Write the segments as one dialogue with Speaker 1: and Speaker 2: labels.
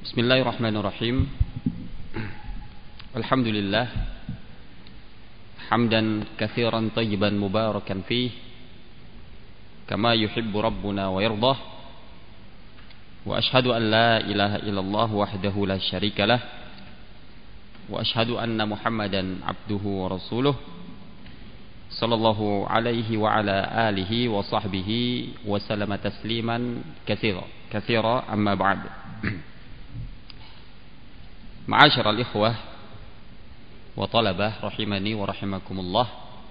Speaker 1: Bismillahirrahmanirrahim. Alhamdulillah hamdan katsiran tayyiban mubarakan fih kama yuhibbu rabbuna wa yardah. Wa ashhadu an la ilaha illallah wahdahu la syarikalah wa ashhadu anna Muhammadan abduhu wa rasuluh sallallahu alaihi wa ala alihi wa sahbihi wa sallama tasliman katsira amma ba'd. Ma'asyiral ikhwah wa talabah rahimani wa rahimakumullah.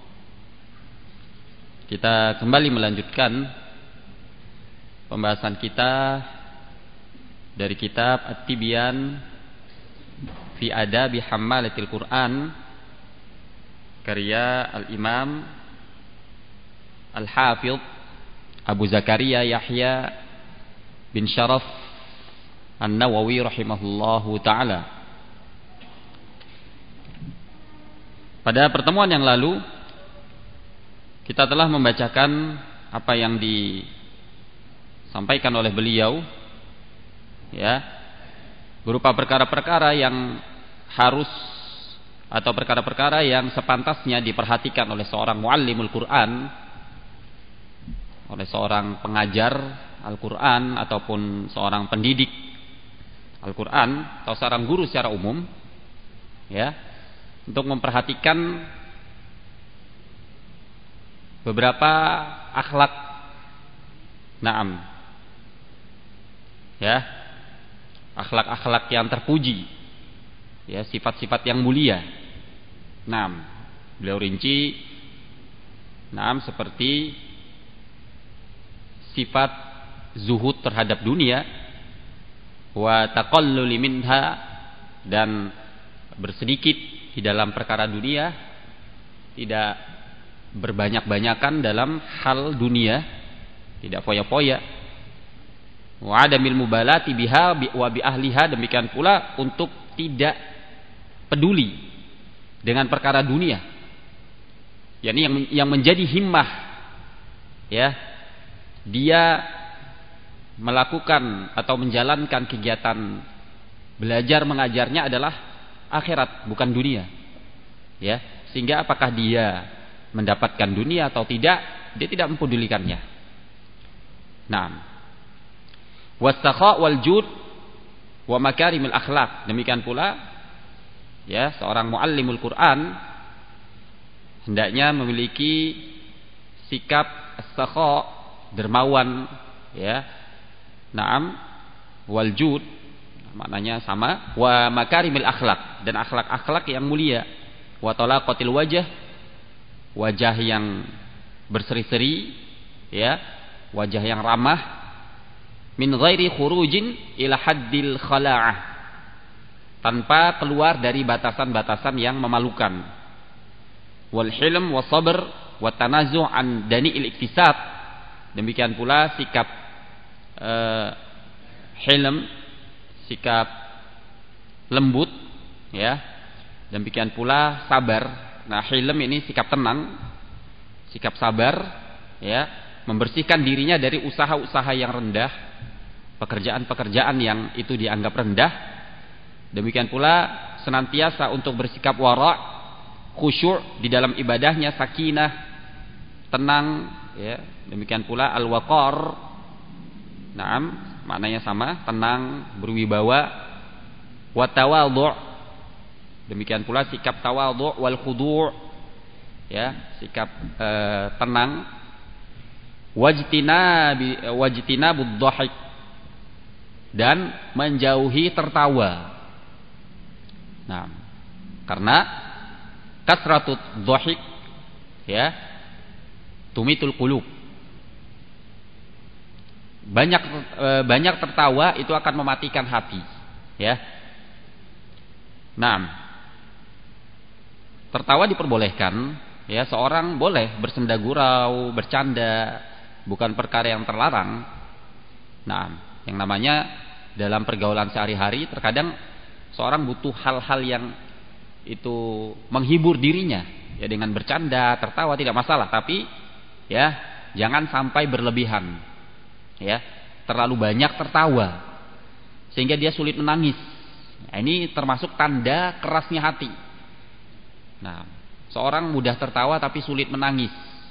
Speaker 1: Kita kembali melanjutkan pembahasan kita dari kitab At-Tibyan fi Adabi Hammalatil Quran karya Al-Imam Al-Hafidh Abu Zakaria Yahya bin Sharaf An-Nawawi rahimahullahu ta'ala. Pada pertemuan yang lalu kita telah membacakan apa yang disampaikan oleh beliau, ya, berupa perkara-perkara yang harus atau perkara-perkara yang sepantasnya diperhatikan oleh seorang muallimul Quran, oleh seorang pengajar Al-Quran ataupun seorang pendidik Al-Quran atau seorang guru secara umum, ya, untuk memperhatikan beberapa akhlak, naam, ya, akhlak-akhlak yang terpuji, ya, sifat-sifat yang mulia. Naam, beliau rinci, naam, seperti sifat zuhud terhadap dunia, wa taqalluli minha, dan bersedikit di dalam perkara dunia, tidak berbanyak-banyakan dalam hal dunia, tidak foya-foya. Wa adamil mubalati biha wa bi ahliha, demikian pula untuk tidak peduli dengan perkara dunia. yakni yang menjadi himmah, ya, dia melakukan atau menjalankan kegiatan belajar mengajarnya adalah akhirat, bukan dunia, ya, sehingga apakah dia mendapatkan dunia atau tidak, dia tidak mempedulikannya. Nah, wasakha wal jud wa makarimul akhlak, demikian pula, ya, seorang muallimul Quran hendaknya memiliki sikap as-sakha, dermawan, ya, naam, wal jud maknanya sama, wa makarimil akhlak, dan akhlak-akhlak yang mulia, wa talaqatil wajah, wajah yang berseri-seri, ya, wajah yang ramah, min ghairi khurujin ila haddil khala'ah, tanpa keluar dari batasan-batasan yang memalukan, wal hilm wa sabr wa tanazu' an dani'il iktisab, demikian pula sikap hilm, sikap lembut, ya, demikian pula sabar. Nah, hilm ini sikap tenang, sikap sabar, ya, membersihkan dirinya dari usaha-usaha yang rendah, pekerjaan-pekerjaan yang itu dianggap rendah. Demikian pula senantiasa untuk bersikap wara', khusyuk di dalam ibadahnya, sakinah, tenang, ya. Demikian pula al-waqar, naam, maknanya sama, tenang, berwibawa, wa tawadhu', demikian pula sikap tawadhu' wal khudu', ya, sikap tenang, wajtinabud dhahik, dan menjauhi tertawa. Nah, karena kasratut dhahik, ya, tumitul qulub, banyak tertawa itu akan mematikan hati, ya. Nah, tertawa diperbolehkan, ya, seorang boleh bersenda gurau, bercanda, bukan perkara yang terlarang. Nah, yang namanya dalam pergaulan sehari-hari terkadang seorang butuh hal-hal yang itu menghibur dirinya, ya, dengan bercanda, tertawa tidak masalah, tapi, ya, jangan sampai berlebihan, ya, terlalu banyak tertawa sehingga dia sulit menangis. Nah, ini termasuk tanda kerasnya hati. Nah, seorang mudah tertawa tapi sulit menangis.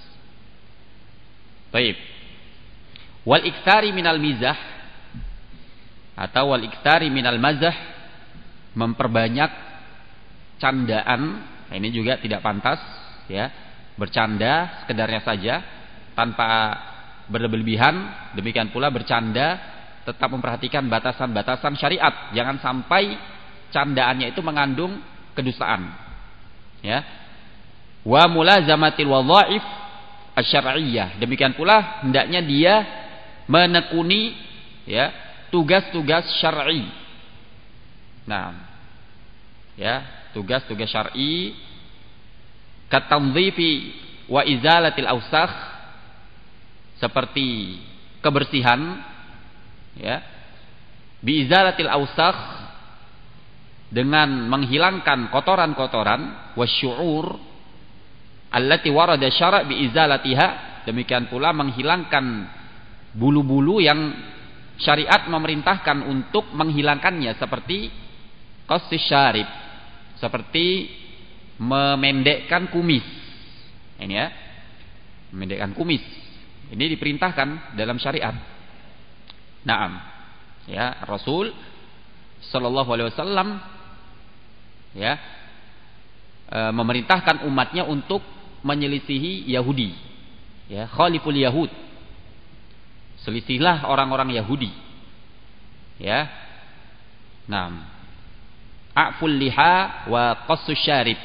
Speaker 1: Baik. Wal iktsari minal mizah atau wal iktsari minal mazah, memperbanyak candaan. Nah, ini juga tidak pantas, ya. Bercanda sekedarnya saja tanpa berlebihan. Demikian pula bercanda tetap memperhatikan batasan-batasan syariat. Jangan sampai candaannya itu mengandung kedustaan. Ya. Wa mulazamatil wadhaif asy-syar'iyyah. Demikian pula hendaknya dia menekuni, ya, tugas-tugas syar'i. Nah, ya, tugas-tugas syar'i katanzifi wa izalatil awsakh, seperti kebersihan, ya, bi izalatil awsakh, dengan menghilangkan kotoran-kotoran, wasyu'ur allati warada syara' bi izalatiha, demikian pula menghilangkan bulu-bulu yang syariat memerintahkan untuk menghilangkannya, seperti qassis syarib, seperti memendekkan kumis. Ini ya, memendekkan kumis. Ini diperintahkan dalam syariat. Naam. Ya, Rasul sallallahu alaihi wasallam, ya, memerintahkan umatnya untuk menyelisihi Yahudi. Ya, khaliful yahud. Selisihlah orang-orang Yahudi. Ya. Naam. A'ful liha wa qassus syarib.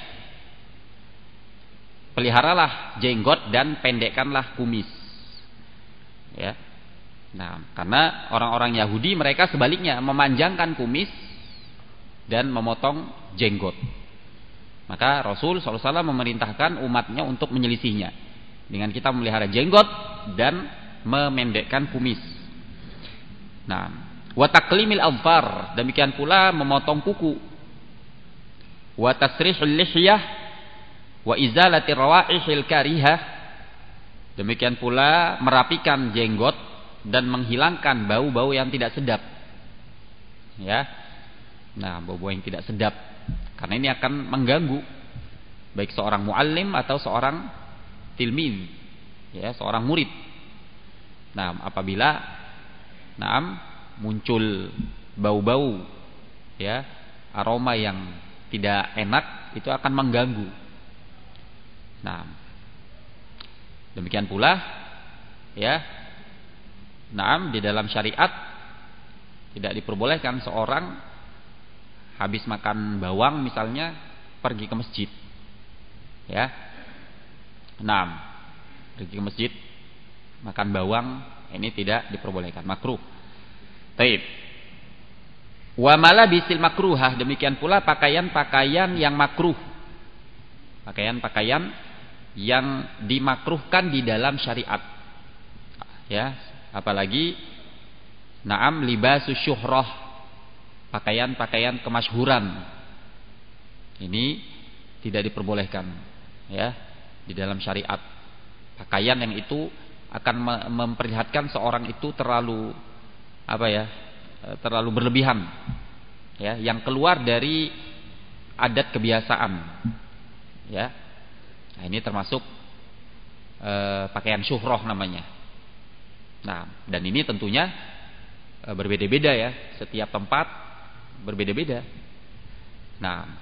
Speaker 1: Peliharalah jenggot dan pendekkanlah kumis. Ya. Nah, karena orang-orang Yahudi mereka sebaliknya memanjangkan kumis dan memotong jenggot. Maka Rasul SAW memerintahkan umatnya untuk menyelisihnya dengan kita memelihara jenggot dan memendekkan kumis. Nah, wa taqlimil adfar, demikian pula memotong kuku. Wa tasrihul lihyah wa izalatir rawaihil karihah, demikian pula merapikan jenggot dan menghilangkan bau-bau yang tidak sedap. Ya. Nah, bau-bau yang tidak sedap, karena ini akan mengganggu baik seorang muallim atau seorang tilmiz, ya, seorang murid. Nah, apabila muncul bau-bau, ya, aroma yang tidak enak, itu akan mengganggu. Nah, demikian pula, ya, di dalam syariat tidak diperbolehkan seorang habis makan bawang misalnya pergi ke masjid. Ya. Pergi ke masjid makan bawang, ini tidak diperbolehkan, makruh. Taib. Wa malabisil makruhah, demikian pula pakaian-pakaian yang makruh. Pakaian-pakaian yang dimakruhkan di dalam syariat. Ya, apalagi libasus syuhrah, pakaian-pakaian kemasyhuran. Ini tidak diperbolehkan, ya, di dalam syariat. Pakaian yang itu akan memperlihatkan seorang itu terlalu terlalu berlebihan, ya, yang keluar dari adat kebiasaan, ya. Nah, ini termasuk pakaian syuhrah namanya. Nah, dan ini tentunya berbeda-beda, ya, setiap tempat berbeda-beda. Nah,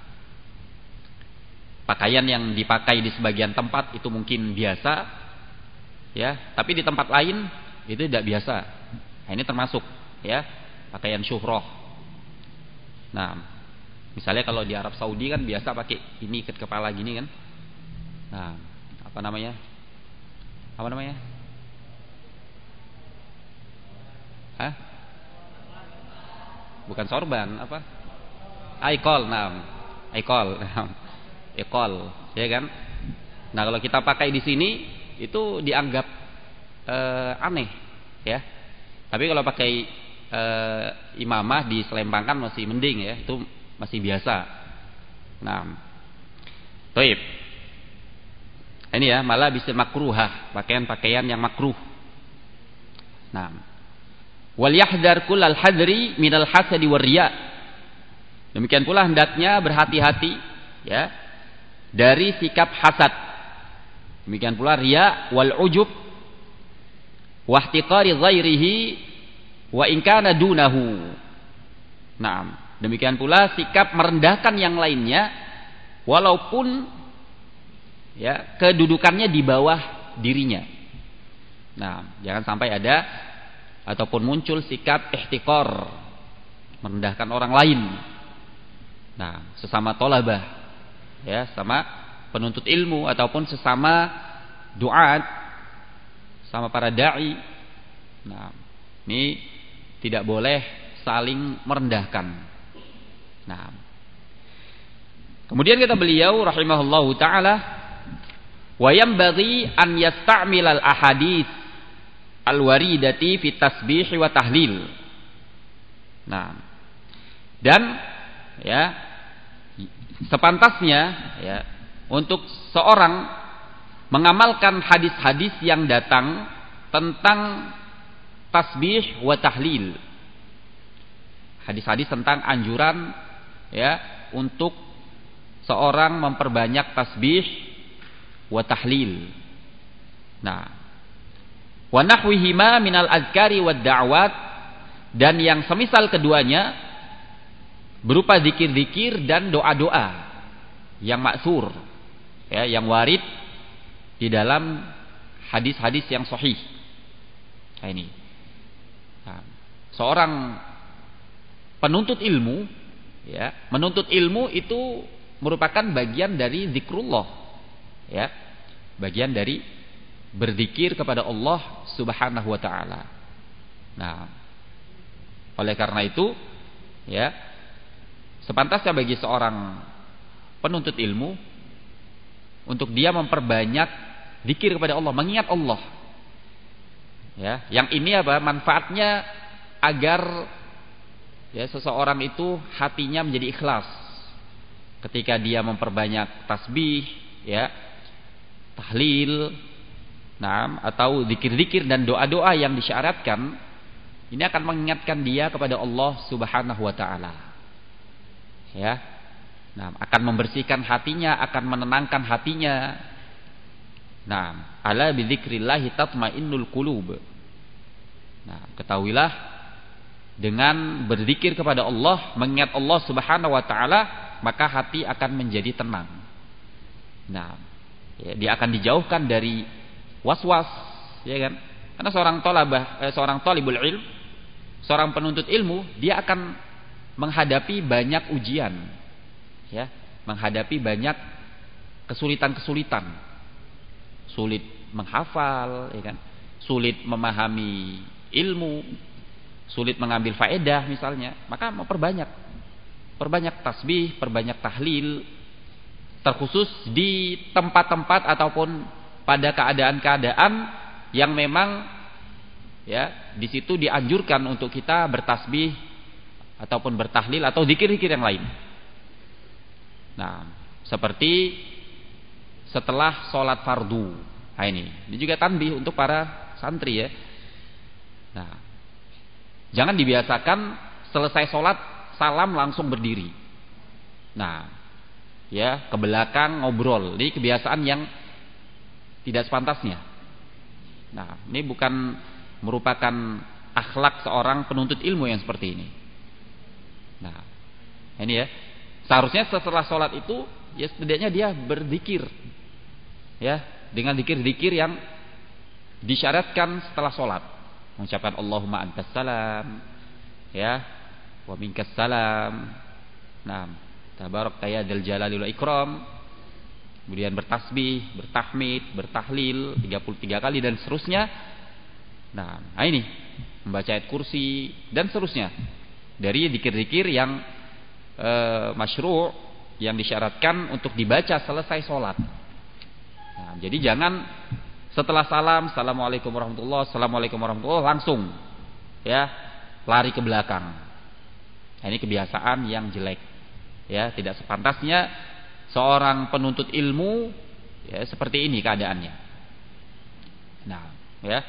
Speaker 1: pakaian yang dipakai di sebagian tempat itu mungkin biasa, ya, tapi di tempat lain itu tidak biasa. Nah, ini termasuk, ya, pakaian syuhrah. Nah, misalnya kalau di Arab Saudi kan biasa pakai ini ikat kepala gini kan. Nah, apa namanya? Hah? Bukan sorban, apa? Aikol, Ikol, ya kan? Nah, kalau kita pakai di sini itu dianggap aneh, ya. Tapi kalau pakai imamah diselempangkan masih mending, ya, itu masih biasa. Nah, toib. Ini ya, malah bisa makruhah, pakaian-pakaian yang makruh. Nah, Wal yahdhar kullal hadri minal hasadi war riya. Demikian pula hendaknya berhati-hati ya dari sikap hasad. Demikian pula riya wal ujub wa ihtiqari ghairihi wa in kana dunahu. Nah, demikian pula sikap merendahkan yang lainnya walaupun ya kedudukannya di bawah dirinya. Nah, jangan sampai ada ataupun muncul sikap ihtiqar, merendahkan orang lain. Nah, sesama thalabah ya, sama penuntut ilmu ataupun sesama duat, sama para dai. Nah, ini tidak boleh saling merendahkan. Nah, kemudian kata beliau rahimahullahu taala, wa yanbaghi an yasta'mil al ahadits al waridati fi tasbih wa tahlil. Nah, dan ya sepantasnya ya untuk seorang mengamalkan hadis-hadis yang datang tentang tasbih wa tahlil. Hadis-hadis tentang anjuran ya untuk seorang memperbanyak tasbih wa tahlil. Nah, wa nahwihima minal azkari wad da'wat, dan yang semisal keduanya berupa zikir-zikir dan doa-doa yang maksur ya, yang warid di dalam hadis-hadis yang sahih. Nah, ini. Nah, seorang penuntut ilmu ya, menuntut ilmu itu merupakan bagian dari zikrullah ya, bagian dari berzikir kepada Allah Subhanahu wa taala. Nah, oleh karena itu ya, sepantasnya bagi seorang penuntut ilmu untuk dia memperbanyak zikir kepada Allah, mengingat Allah. Ya, yang ini apa? Manfaatnya agar ya seseorang itu hatinya menjadi ikhlas ketika dia memperbanyak tasbih ya, tahlil, nah, atau zikir-zikir dan doa-doa yang disyaratkan. Ini akan mengingatkan dia kepada Allah Subhanahu wa taala. Ya. Nah, akan membersihkan hatinya, akan menenangkan hatinya. Nah, ala bidzikrillahi tatmainnul qulub. Nah, ketahuilah dengan berzikir kepada Allah, mengingat Allah Subhanahu wa taala, maka hati akan menjadi tenang. Nah, ya, dia akan dijauhkan dari was-was, ya kan? Karena seorang thalibul ilm, seorang penuntut ilmu, dia akan menghadapi banyak ujian. Ya, menghadapi banyak kesulitan-kesulitan. Sulit menghafal, ya kan? Sulit memahami ilmu, sulit mengambil faedah misalnya, maka perbanyak tasbih, perbanyak tahlil, terkhusus di tempat-tempat ataupun pada keadaan-keadaan yang memang ya di situ dianjurkan untuk kita bertasbih ataupun bertahlil atau zikir-zikir yang lain. Nah, seperti setelah sholat fardu. Nah, ini juga tanbih untuk para santri ya. Nah, jangan dibiasakan selesai sholat salam langsung berdiri. Nah, ya ke belakang ngobrol. Ini kebiasaan yang tidak sepantasnya. Nah, ini bukan merupakan akhlak seorang penuntut ilmu yang seperti ini. Nah, ini ya. Seharusnya setelah sholat itu ya setidaknya dia berzikir ya, dengan zikir-zikir yang disyaratkan setelah sholat, mengucapkan Allahumma antas salam ya, wa minkas salam, nah tabarakta ya dzal jalali wal ikram, kemudian bertasbih, bertahmid, bertahlil 33 kali dan seterusnya. Nah, ini membaca ayat kursi dan seterusnya dari zikir-zikir yang masyru' yang disyaratkan untuk dibaca selesai sholat. Nah, jadi jangan setelah salam, assalamualaikum warahmatullahi, assalamualaikum warahmatullahi, langsung ya lari ke belakang. Nah, ini kebiasaan yang jelek. Ya, tidak sepantasnya seorang penuntut ilmu ya seperti ini keadaannya. Nah, ya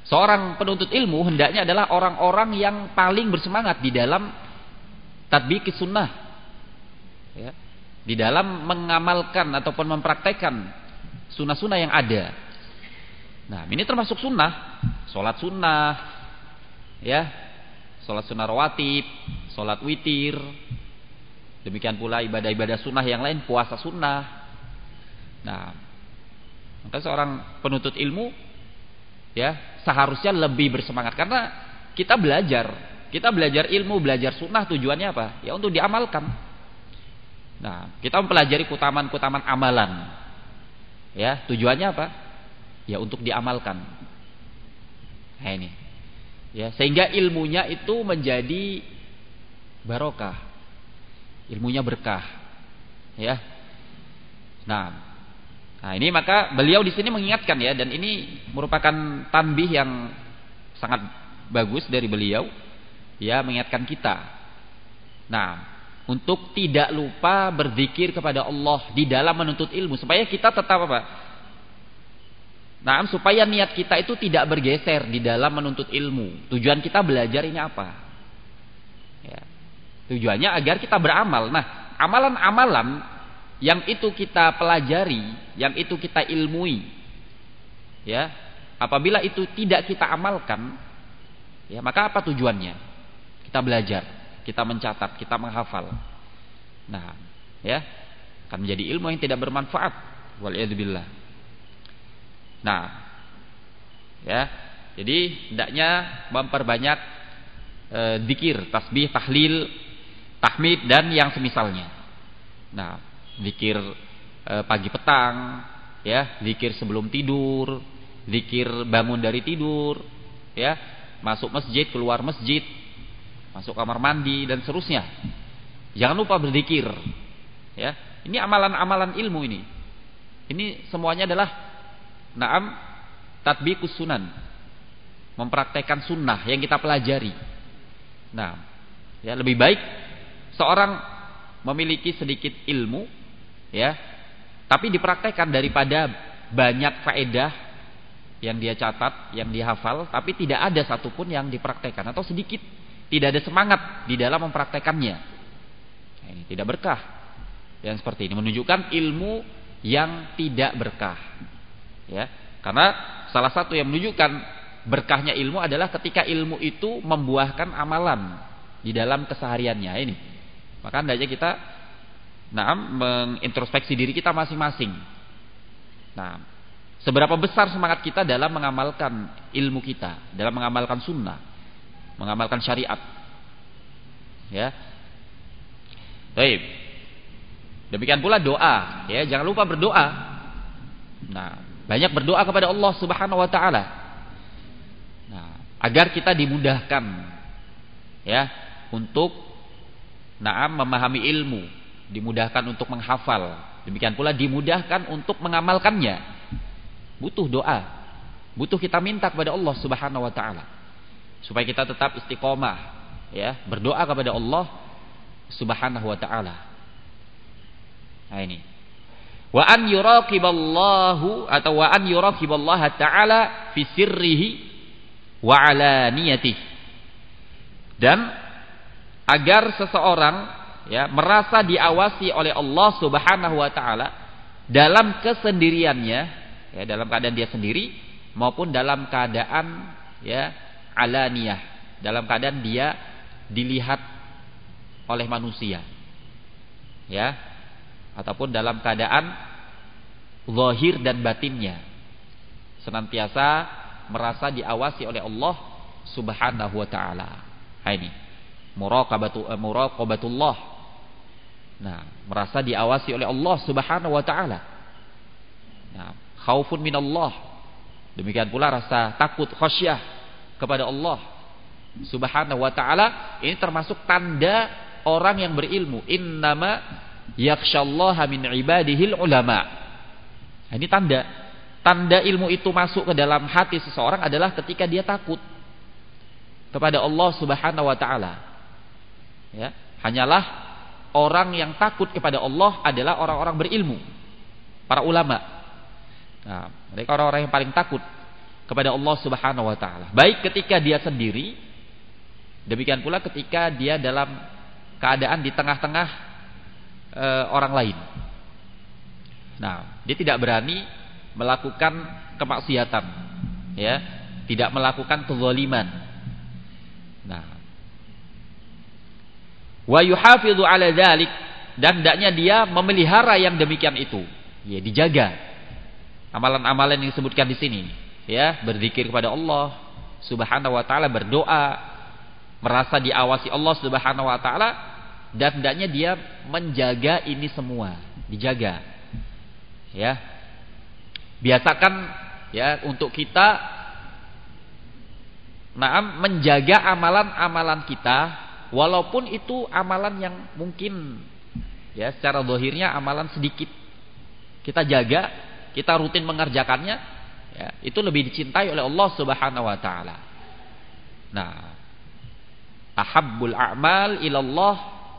Speaker 1: Seorang penuntut ilmu hendaknya adalah orang-orang yang paling bersemangat di dalam tatbiqis sunnah, ya, di dalam mengamalkan ataupun mempraktekkan sunnah-sunnah yang ada. Nah, ini termasuk sunnah, sholat sunnah, ya, sholat sunnah rawatib, sholat witir, demikian pula ibadah-ibadah sunnah yang lain, puasa sunnah. Nah, maka seorang penuntut ilmu, ya, seharusnya lebih bersemangat karena kita belajar ilmu, belajar sunnah, tujuannya apa? Ya, untuk diamalkan. Nah, kita mempelajari keutamaan-keutamaan amalan, ya, tujuannya apa? Ya, untuk diamalkan. Nah, ini, ya, sehingga ilmunya itu menjadi barokah, ilmunya berkah, ya. Nah, ini maka beliau di sini mengingatkan, ya, dan ini merupakan tanbih yang sangat bagus dari beliau, ya, mengingatkan kita. Nah, untuk tidak lupa berzikir kepada Allah di dalam menuntut ilmu supaya kita tetap apa? Nah, supaya niat kita itu tidak bergeser di dalam menuntut ilmu. Tujuan kita belajar ini apa? Ya. Tujuannya agar kita beramal. Nah, amalan-amalan yang itu kita pelajari, yang itu kita ilmui, ya, apabila itu tidak kita amalkan, ya, maka apa tujuannya? Kita belajar, kita mencatat, kita menghafal. Nah, ya, akan menjadi ilmu yang tidak bermanfaat. Waliyadzubillah. Nah, ya, jadi hendaknya memperbanyak zikir, tasbih, tahlil, tahmid dan yang semisalnya. Nah, zikir pagi petang, ya, zikir sebelum tidur, zikir bangun dari tidur, ya, masuk masjid, keluar masjid, masuk kamar mandi dan seterusnya. Jangan lupa berzikir, ya. Ini amalan-amalan ilmu ini. Ini semuanya adalah tatbiqus sunan, mempraktekkan sunnah yang kita pelajari. Nah, ya, lebih baik seorang memiliki sedikit ilmu, ya, tapi dipraktekkan daripada banyak faedah yang dia catat, yang dia hafal, tapi tidak ada satupun yang dipraktekkan atau sedikit tidak ada semangat di dalam mempraktekannya. Nah, ini tidak berkah. Yang seperti ini menunjukkan ilmu yang tidak berkah, ya, karena salah satu yang menunjukkan berkahnya ilmu adalah ketika ilmu itu membuahkan amalan di dalam kesehariannya. Ini maka hendaknya kita mengintrospeksi diri kita masing-masing. Nah, seberapa besar semangat kita dalam mengamalkan ilmu kita, dalam mengamalkan sunnah, mengamalkan syariat, ya. Baik. Demikian pula doa, ya, jangan lupa berdoa. Nah, banyak berdoa kepada Allah Subhanahu wa taala. Nah, agar kita dimudahkan, ya, untuk memahami ilmu, dimudahkan untuk menghafal, demikian pula dimudahkan untuk mengamalkannya. Butuh doa, butuh kita minta kepada Allah Subhanahu wa taala supaya kita tetap istiqomah, ya, berdoa kepada Allah Subhanahu wa taala. Nah, ini. Wa an yuraqiballahu atau wa an yuraqiballaha taala fi sirrihi wa alaniyatihi. Dan agar seseorang, ya, merasa diawasi oleh Allah Subhanahu wa taala dalam kesendiriannya, ya, dalam keadaan dia sendiri maupun dalam keadaan, ya, alaniyah, dalam keadaan dia dilihat oleh manusia, ya, ataupun dalam keadaan zahir dan batinnya senantiasa merasa diawasi oleh Allah Subhanahu wa taala. Ini muraqabatullah. Nah, merasa diawasi oleh Allah Subhanahu wa taala. Nah, khaufun minallah. Demikian pula rasa takut, khasyah kepada Allah Subhanahu wa taala. Ini termasuk tanda orang yang berilmu. Innama yakhsyallaha min ibadihil ulama. Nah, ini tanda ilmu itu masuk ke dalam hati seseorang adalah ketika dia takut kepada Allah Subhanahu wa taala. Ya, hanyalah orang yang takut kepada Allah adalah orang-orang berilmu, para ulama. Nah, mereka orang-orang yang paling takut kepada Allah Subhanahu wa taala. Baik ketika dia sendiri, demikian pula ketika dia dalam keadaan di tengah-tengah orang lain. Nah, dia tidak berani melakukan kemaksiatan, ya, tidak melakukan kezaliman. Nah, wa yuhafidhu ala dzalik, dan hendaknya dia memelihara yang demikian itu, ya, dijaga amalan-amalan yang disebutkan di sini, ya, berzikir kepada Allah Subhanahu wa taala, berdoa, merasa diawasi Allah Subhanahu wa taala, dan hendaknya dia menjaga ini semua, dijaga. Ya. Biasakan, ya, untuk kita menjaga amalan-amalan kita, walaupun itu amalan yang mungkin, ya, secara zahirnya amalan sedikit. Kita jaga, kita rutin mengerjakannya, ya, itu lebih dicintai oleh Allah Subhanahu wa taala. Nah, ahabbul a'mal ilallah,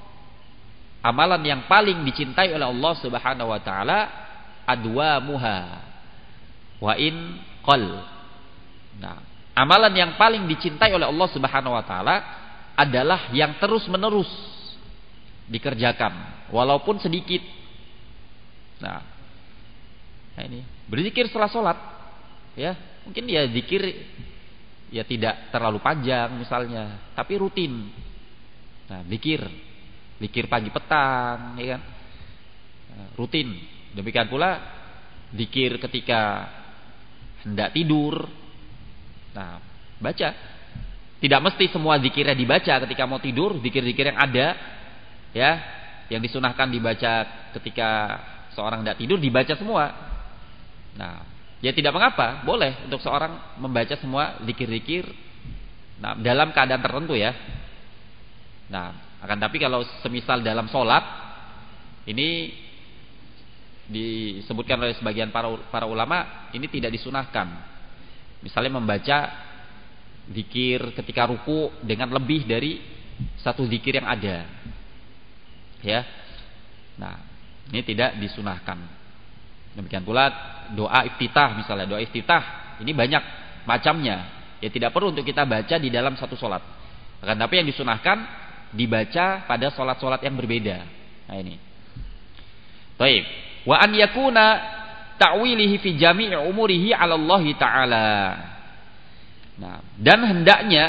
Speaker 1: amalan yang paling dicintai oleh Allah Subhanahu wa taala, adwamuha wa in qal. Nah, amalan yang paling dicintai oleh Allah Subhanahu wa taala adalah yang terus-menerus dikerjakan walaupun sedikit. Nah, ini berzikir setelah salat, ya, mungkin dia zikir, ya, tidak terlalu panjang misalnya, tapi rutin. Nah, zikir pagi petang, ya kan, rutin. Demikian pula zikir ketika hendak tidur. Nah, baca. Tidak mesti semua zikirnya dibaca ketika mau tidur. Zikir-zikir yang ada, ya, yang disunahkan dibaca ketika seorang hendak tidur, dibaca semua. Nah, ya, tidak mengapa, boleh untuk seorang membaca semua zikir-zikir, nah, dalam keadaan tertentu, ya. Nah, akan tapi kalau semisal dalam sholat, ini disebutkan oleh sebagian para ulama, ini tidak disunahkan. Misalnya membaca zikir ketika ruku dengan lebih dari satu zikir yang ada, ya. Nah, ini tidak disunahkan. Demikian pula doa iftitah, misalnya doa iftitah, ini banyak macamnya, ya, tidak perlu untuk kita baca di dalam satu sholat. Akan tapi yang disunahkan dibaca pada sholat-sholat yang berbeda. Nah, ini. Baik. Wa an yakuna ta'wilihi fi jami'i umurihi 'ala Allah taala. Nah, dan hendaknya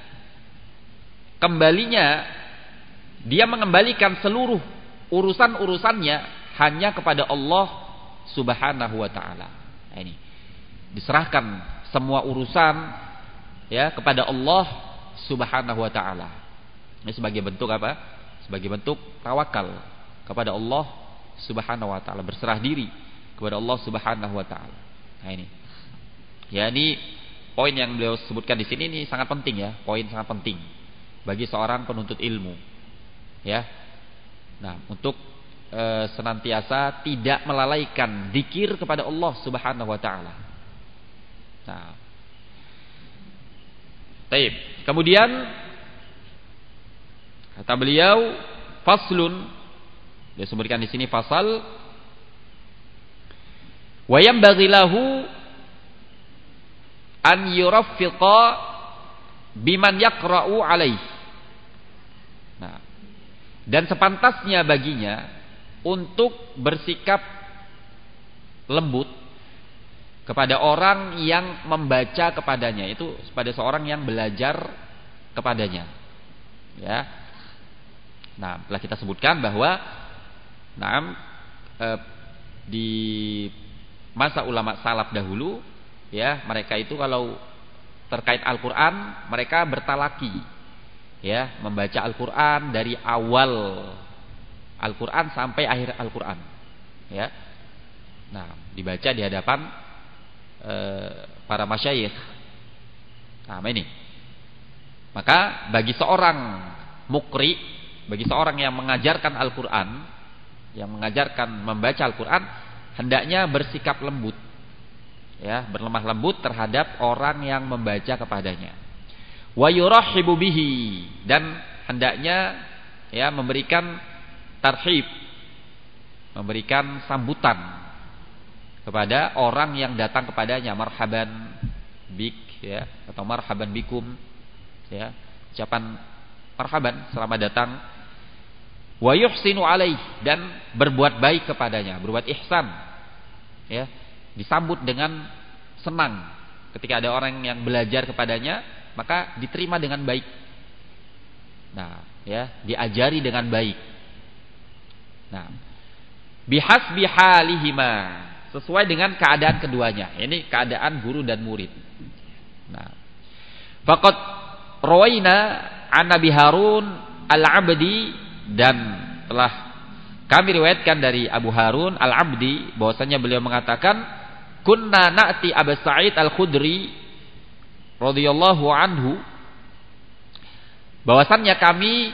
Speaker 1: kembalinya dia mengembalikan seluruh urusan-urusannya hanya kepada Allah Subhanahu wa taala. Nah, ini. Diserahkan semua urusan, ya, kepada Allah Subhanahu wa taala. Ini sebagai bentuk apa? Sebagai bentuk tawakal kepada Allah Subhanahu wa taala, berserah diri kepada Allah Subhanahu wa taala. Nah, ini. Ya, ini poin yang beliau sebutkan di sini, ini sangat penting, ya, poin sangat penting bagi seorang penuntut ilmu. Ya. Nah, untuk senantiasa tidak melalaikan zikir kepada Allah Subhanahu wa taala. Nah. Baik. Kemudian kata beliau, faslun, dia sebutkan di sini fasal, wa yanbaghi lahu an yuraffiqa biman yaqra'u alaihi. Nah, dan sepantasnya baginya untuk bersikap lembut kepada orang yang membaca kepadanya, itu pada seorang yang belajar kepadanya, ya. Nah, telah kita sebutkan bahwa di masa ulama salaf dahulu, ya, mereka itu kalau terkait Al-Quran, mereka bertalaki, ya, membaca Al-Quran dari awal Al-Quran sampai akhir Al-Quran, ya. Nah, dibaca di hadapan para masyayikh. Nah, ini. Maka bagi seorang mukri, bagi seorang yang mengajarkan Al-Quran, yang mengajarkan membaca Al-Quran, hendaknya bersikap lembut, ya, berlemah lembut terhadap orang yang membaca kepadanya. Wa yurahibu bihi, dan hendaknya, ya, memberikan tarhib, memberikan sambutan kepada orang yang datang kepadanya, marhaban, bik ya, atau marhaban bikum ya, ucapan marhaban, selamat datang. Wa yuhsinu alaih, dan berbuat baik kepadanya, berbuat ihsan ya, disambut dengan senang ketika ada orang yang belajar kepadanya, maka diterima dengan baik. Nah, ya, diajari dengan baik. Nah, bihasbi halihima, sesuai dengan keadaan keduanya. Ini keadaan guru dan murid. Nah, faqad rawaina an Nabi Harun al-Abdi, dan telah kami riwayatkan dari Abu Harun al-Abdi bahwasanya beliau mengatakan, kunna na'ti Abu Sa'id al-Khudri radhiyallahu anhu, bahwasannya kami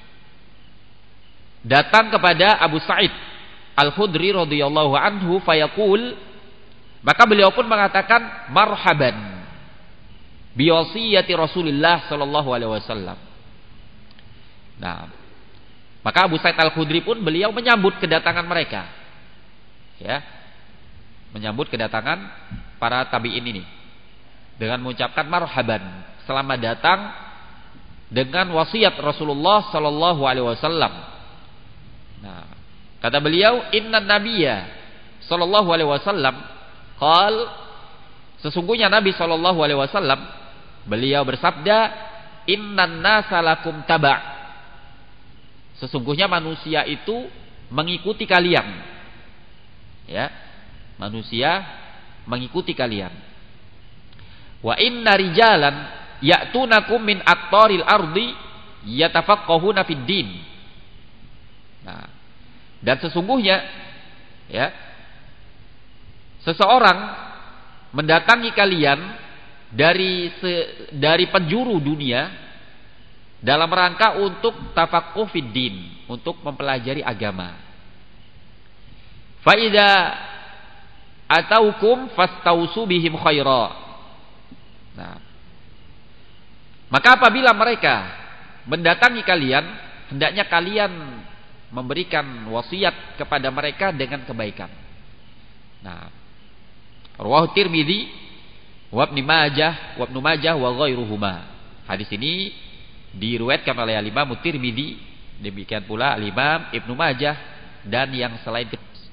Speaker 1: datang kepada Abu Sa'id Al-Khudri radhiyallahu anhu, fayaqul, maka beliau pun mengatakan, marhaban bi wasiyati Rasulillah sallallahu alaihi wasallam. Nah, maka Abu Sa'id Al-Khudri pun beliau menyambut kedatangan mereka. Ya. Menyambut kedatangan para tabi'in ini dengan mengucapkan marhaban, selamat datang, dengan wasiat Rasulullah sallallahu alaihi wasallam. Nah, kata beliau, innan nabiyya sallallahu alaihi wasallam qal, sesungguhnya Nabi sallallahu alaihi wasallam beliau bersabda, innan nasa lakum taba', sesungguhnya manusia itu mengikuti kalian. Ya, manusia mengikuti kalian. Wa inna rijalan ya'tunakum min aqtaril ardi yatafaqqahuna fid din. Nah, dan sesungguhnya ya, seseorang mendatangi kalian dari penjuru dunia dalam rangka untuk tafaqquh fid din, untuk mempelajari agama. Fa idza ataukum fastausu bihim khaira. Nah, maka apabila mereka mendatangi kalian, hendaknya kalian memberikan wasiat kepada mereka dengan kebaikan. Nah, rawahu Tirmidzi wa Ibnu Majah wa ghairuhuma. Hadis ini diriwayatkan oleh Imam Tirmidzi, demikian pula Imam Ibnu Majah dan yang selain.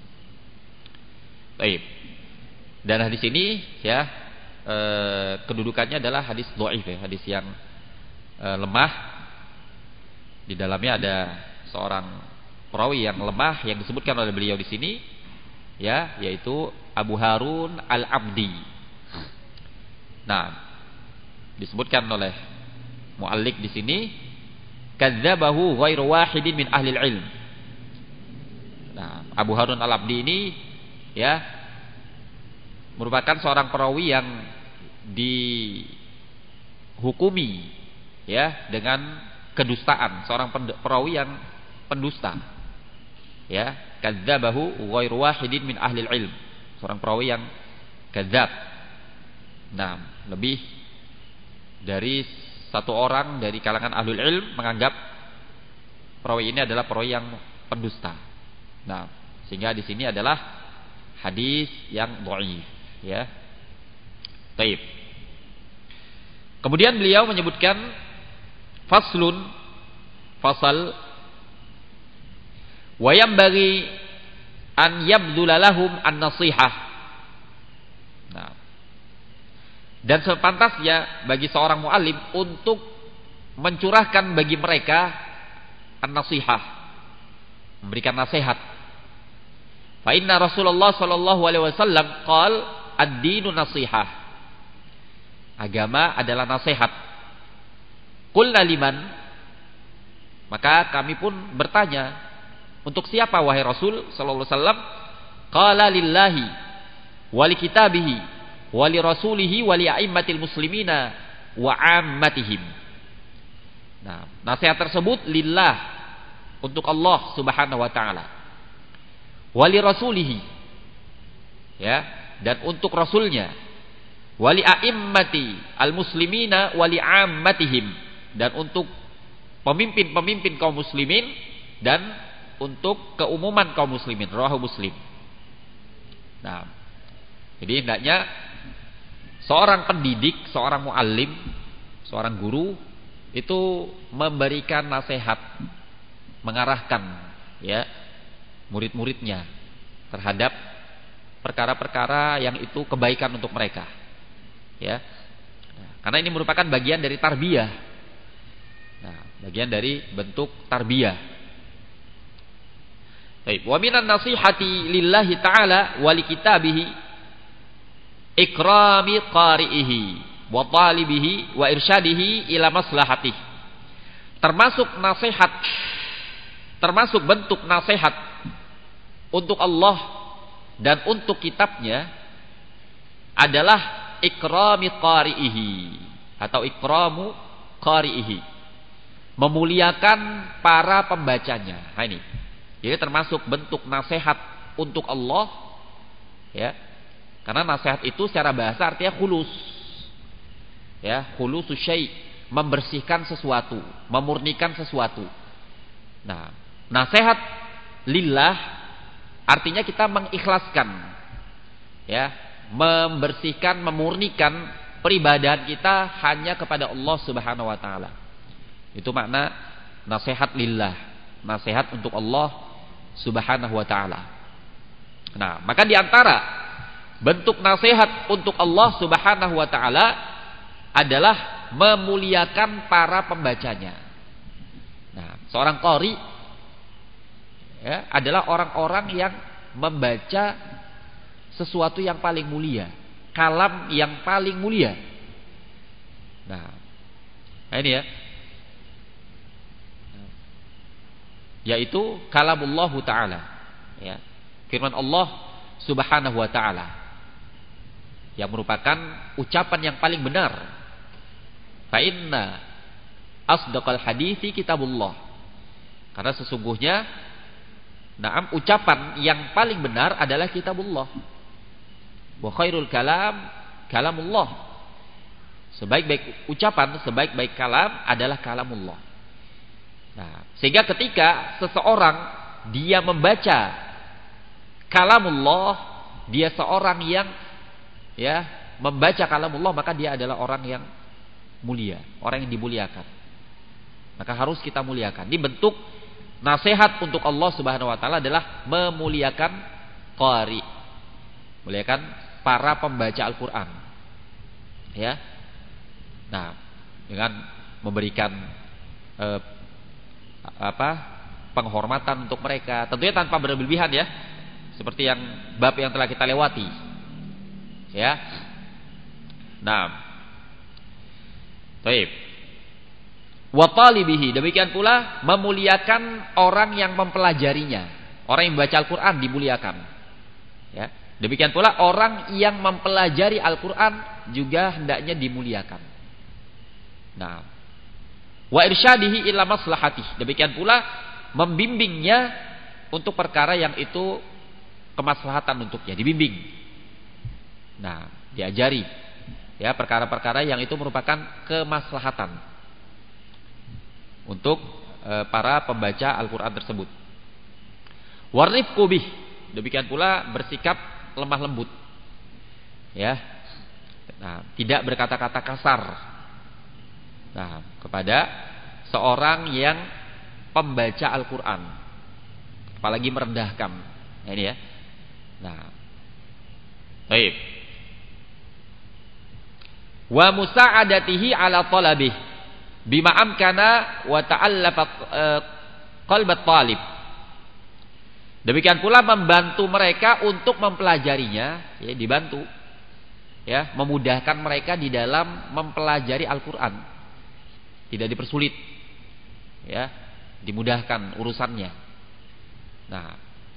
Speaker 1: Baik. Dan hadis ini ya, kedudukannya adalah hadis dhaif ya, hadis yang lemah. Di dalamnya ada seorang perawi yang lemah yang disebutkan oleh beliau di sini ya, yaitu Abu Harun al-Abdi. Nah, disebutkan oleh muallik di sini, kadzabahu ghairu wahidin min ahli ilm. Nah, Abu Harun al-Abdi ini ya merupakan seorang perawi yang dihukumi ya dengan kedustaan, seorang perawi yang pendusta. Ya, kadzabahu ghairu wahidin min ahli ilm, seorang perawi yang kadzab. Nah, lebih dari satu orang dari kalangan ahlul ilm menganggap perawi ini adalah perawi yang pendusta. Nah, sehingga di sini adalah hadis yang dhaif ya. Baik. Kemudian beliau menyebutkan fasal wa yanbaghi an yabdula lahum an-nasihah. Nah, dan sepantasnya bagi seorang muallim untuk mencurahkan bagi mereka an-nasihah, memberikan nasihat. Fa inna Rasulullah sallallahu alaihi wasallam qala ad-dinu nasihah. Agama adalah nasihat. Qulna liman? Maka kami pun bertanya, untuk siapa wahai Rasul sallallahu alaihi wasallam? Qala lillahi wa li kitabihi wa li rasulihi wa li a'immatil muslimina wa 'ammatihim. Nah, nasihat tersebut lillah, untuk Allah Subhanahu wa taala. Wa li rasulihi, ya, dan untuk rasulnya. Wa li a'immati al muslimina wa li 'ammatihim, dan untuk pemimpin-pemimpin kaum muslimin dan untuk keumuman kaum muslimin. Rawahu Muslim. Nah, jadi hendaknya
Speaker 2: Seorang pendidik, seorang muallim, seorang guru itu memberikan nasihat, mengarahkan ya murid-muridnya terhadap perkara-perkara yang itu kebaikan untuk mereka. Ya. Nah, karena ini merupakan bagian dari tarbiyah. Nah, bagian dari bentuk tarbiyah. Baik, wa minan nasihati lillahi ta'ala wa li kitabihi ikrami qari'ihi wa talibihi wa irsyadihi ila maslahatih. Termasuk bentuk nasihat untuk Allah dan untuk kitabnya adalah ikrami qari'ihi atau ikramu qari'ihi, memuliakan para pembacanya. Nah, ini jadi termasuk bentuk nasihat untuk Allah, ya. Karena nasihat itu secara bahasa artinya khulus. Ya, khulusus syai', membersihkan sesuatu, memurnikan sesuatu. Nah, nasihat lillah artinya kita mengikhlaskan, ya, membersihkan, memurnikan peribadahan kita hanya kepada Allah Subhanahu wa taala. Itu makna nasihat lillah, nasihat untuk Allah Subhanahu wa taala. Nah, maka di antara bentuk nasihat untuk Allah Subhanahu wa taala adalah memuliakan para pembacanya. Nah, seorang qari ya adalah orang-orang yang membaca sesuatu yang paling mulia, kalam yang paling mulia. Nah, ini ya. Yaitu kalamullah ta'ala, ya, firman Allah Subhanahu wa ta'ala, yang merupakan ucapan yang paling benar. Fa inna asdaqal hadithi kitabullah, karena sesungguhnya na'am ucapan yang paling benar adalah kitabullah. Wa khairul kalam kalamullah, sebaik-baik ucapan, sebaik-baik kalam adalah kalamullah. Nah, sehingga ketika seseorang dia membaca kalamullah, dia seorang yang ya membaca kalamullah, maka dia adalah orang yang mulia, orang yang dimuliakan. Maka harus kita muliakan. Ini bentuk nasihat untuk Allah Subhanahu wa taala adalah memuliakan qari, muliakan para pembaca Al-Qur'an. Ya. Nah, dengan memberikan penghormatan untuk mereka, tentunya tanpa berlebihan ya, seperti yang bab yang telah kita lewati, ya. Nah, baik. Wa talibihi, demikian pula memuliakan orang yang mempelajarinya, orang yang membaca Al-Quran dimuliakan, ya. Demikian pula orang yang mempelajari Al-Quran juga hendaknya dimuliakan. Nah, wa irsyadihi ila maslahatih, demikian pula membimbingnya untuk perkara yang itu kemaslahatan untuknya, dibimbing. Nah, diajari ya perkara-perkara yang itu merupakan kemaslahatan untuk para pembaca Al-Qur'an tersebut. Warifqu bih, demikian pula bersikap lemah lembut. Ya. Nah, tidak berkata-kata kasar. Nah, kepada seorang yang pembaca Al-Quran, apalagi merendahkan. Nah, ini ya. Nah, baik. Wa musa'adatihi ala talabih bima amkana wa ta'allafa qalbat talib. Demikian pula membantu mereka untuk mempelajarinya, ya, dibantu, ya, memudahkan mereka di dalam mempelajari Al-Quran. Tidak dipersulit, ya, dimudahkan urusannya. Nah,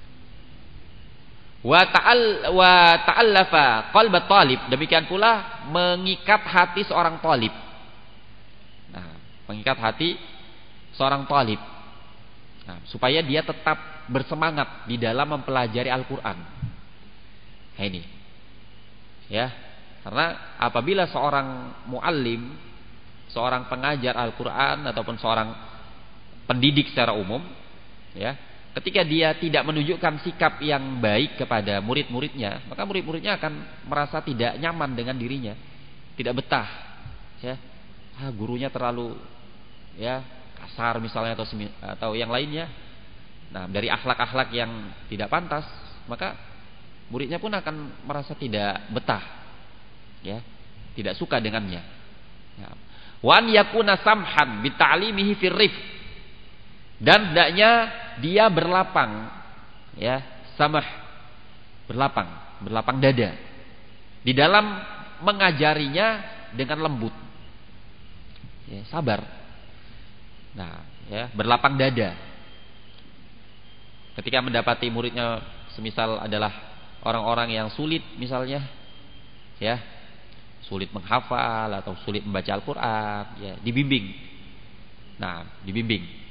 Speaker 2: wa ta'allafa qalbat talib, demikian pula mengikat hati seorang talib. Nah, mengikat hati seorang talib. Nah, supaya dia tetap bersemangat di dalam mempelajari Al-Quran. Nah, ini, ya, karena apabila seorang muallim, seorang pengajar Al-Quran ataupun seorang pendidik secara umum, ya, ketika dia tidak menunjukkan sikap yang baik kepada murid-muridnya, maka murid-muridnya akan merasa tidak nyaman dengan dirinya. tidak betah, ya. Gurunya terlalu ya kasar misalnya atau yang lainnya. Nah, dari akhlak-akhlak yang tidak pantas, maka muridnya pun akan merasa tidak betah, ya, tidak suka dengannya. Ya. Wa an yakuna samhan bi ta'limihi fir rif. Dan hendaknya dia berlapang, ya, samah, berlapang dada di dalam mengajarinya dengan lembut, ya, sabar. Nah, ya, berlapang dada ketika mendapati muridnya semisal adalah orang-orang yang sulit misalnya, ya, sulit menghafal atau sulit membaca Al-Quran, ya, dibimbing. Nah, dibimbing.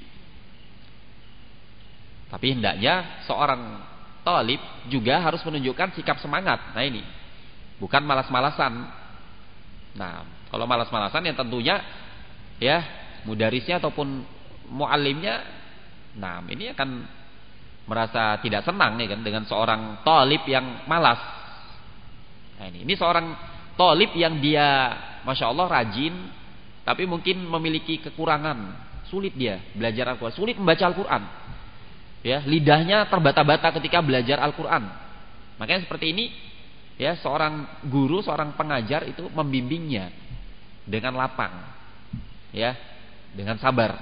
Speaker 2: Tapi hendaknya seorang talib juga harus menunjukkan sikap semangat. Nah ini, bukan malas-malasan. Nah, kalau malas-malasan yang tentunya, ya, mudarisnya ataupun muallimnya, nah ini akan merasa tidak senang nih kan dengan seorang talib yang malas. Nah ini seorang talib yang dia, masya Allah, rajin, tapi mungkin memiliki kekurangan, sulit dia belajar Al-Quran, sulit membaca Al-Quran. Ya, lidahnya terbata-bata ketika belajar Al-Quran. Makanya seperti ini, ya, seorang guru, seorang pengajar itu membimbingnya dengan lapang, ya, dengan sabar.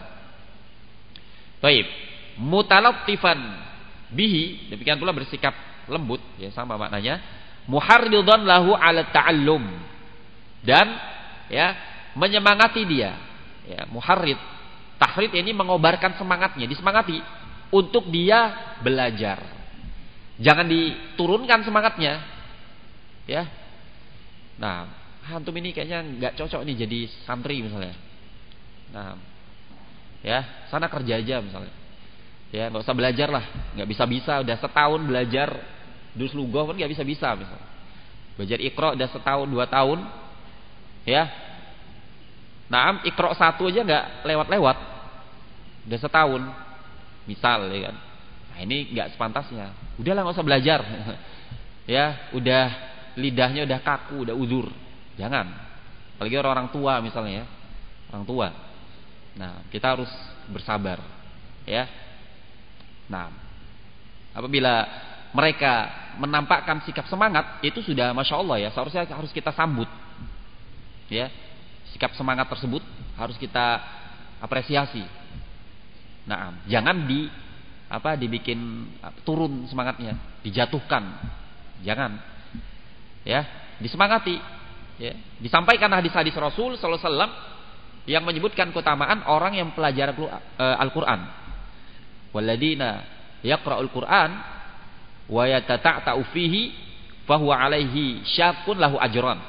Speaker 2: Baik, mutalattifan bihi, demikian pula bersikap lembut, ya, sama maknanya. Muharridan lahu 'ala ta'allum, dan, ya, menyemangati dia, ya, muharrid. Tahrid ini mengobarkan semangatnya, disemangati untuk dia belajar. Jangan diturunkan semangatnya, ya. Nah, antum ini kayaknya nggak cocok nih jadi santri misalnya. Nah, ya, sana kerja aja misalnya. Ya, nggak usah belajar lah, nggak bisa-bisa, udah setahun belajar dus lughah pun nggak bisa-bisa misalnya. Belajar Iqra udah setahun 2 tahun, ya. Nah, Iqra 1 aja nggak lewat-lewat, udah setahun. Misal, ya kan. Nah, ini nggak sepantasnya. Udahlah, nggak usah belajar. Ya, udah lidahnya udah kaku, udah uzur. Jangan. Apalagi orang tua misalnya, ya. Orang tua. Nah, kita harus bersabar, ya. Nah, apabila mereka menampakkan sikap semangat, itu sudah masya Allah, ya. Seharusnya harus kita sambut, ya. Sikap semangat tersebut harus kita apresiasi. Nah, jangan dibikin turun semangatnya, dijatuhkan. Jangan. Ya, disemangati, ya. Disampaikan hadis-hadis Rasul sallallahu alaihi wasallam yang menyebutkan keutamaan orang yang pelajari Al-Qur'an. Walladzina yaqra'ul Qur'an wa yatata'u fihi fahuwa 'alaihi syaqqun lahu ajran.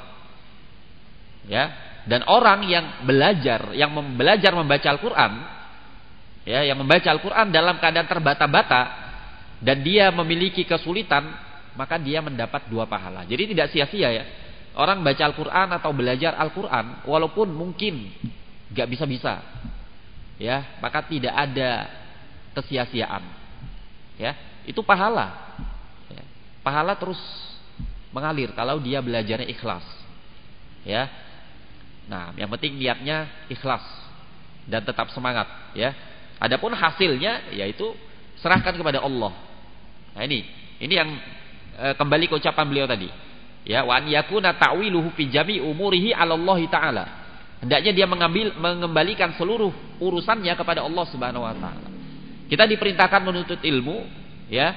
Speaker 2: Ya, dan orang yang belajar membaca Al-Qur'an, ya, yang membaca Al-Quran dalam keadaan terbata-bata dan dia memiliki kesulitan, maka dia mendapat 2 pahala. Jadi tidak sia-sia, ya, orang baca Al-Quran atau belajar Al-Quran, walaupun mungkin gak bisa-bisa, ya, maka tidak ada kesia-siaan, ya, itu pahala, ya. Pahala terus mengalir kalau dia belajarnya ikhlas, ya. Nah, yang penting niatnya ikhlas dan tetap semangat, ya. Adapun hasilnya, yaitu serahkan kepada Allah. Nah, ini yang kembali ke ucapan beliau tadi, ya, wa an yakuna ta'wiluhu fi jami' umurihi 'ala Allah taala. Hendaknya dia mengembalikan seluruh urusannya kepada Allah Subhanahu wa taala. Kita diperintahkan menuntut ilmu, ya,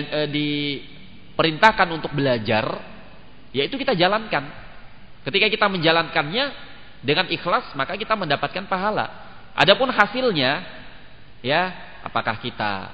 Speaker 2: diperintahkan untuk belajar, yaitu kita jalankan. Ketika kita menjalankannya dengan ikhlas, maka kita mendapatkan pahala. Adapun hasilnya, ya, apakah kita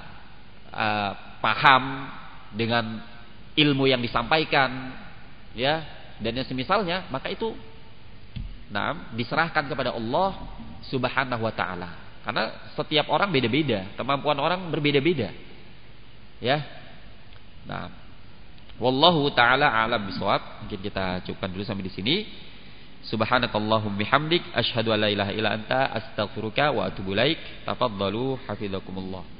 Speaker 2: paham dengan ilmu yang disampaikan, ya, dan yang semisalnya, maka itu, nah, diserahkan kepada Allah Subhanahu wa taala. Karena setiap orang beda-beda, kemampuan orang berbeda-beda, ya. Nah, wallahu taala a'lam bishawab. Mungkin kita cukupkan dulu sampai di sini. Subhanakallahumma bihamdik asyhadu an la ilaha illa anta astaghfiruka wa atubu ilaik. Tafadhalu hafizakumullah.